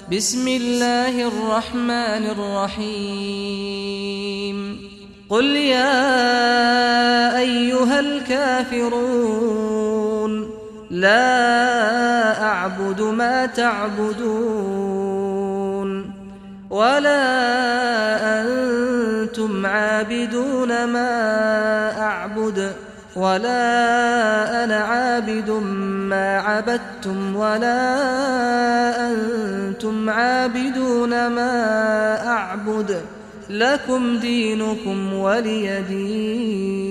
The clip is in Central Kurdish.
بسم الله الرحمن الرحيم قل يا أيها الكافرون لا أعبد ما تعبدون ولا أنتم عابدون ما أعبد ولا أنا عابد ما عبدتم ولا أنتم عابدون ما أعبد لكم دينكم ولي دين.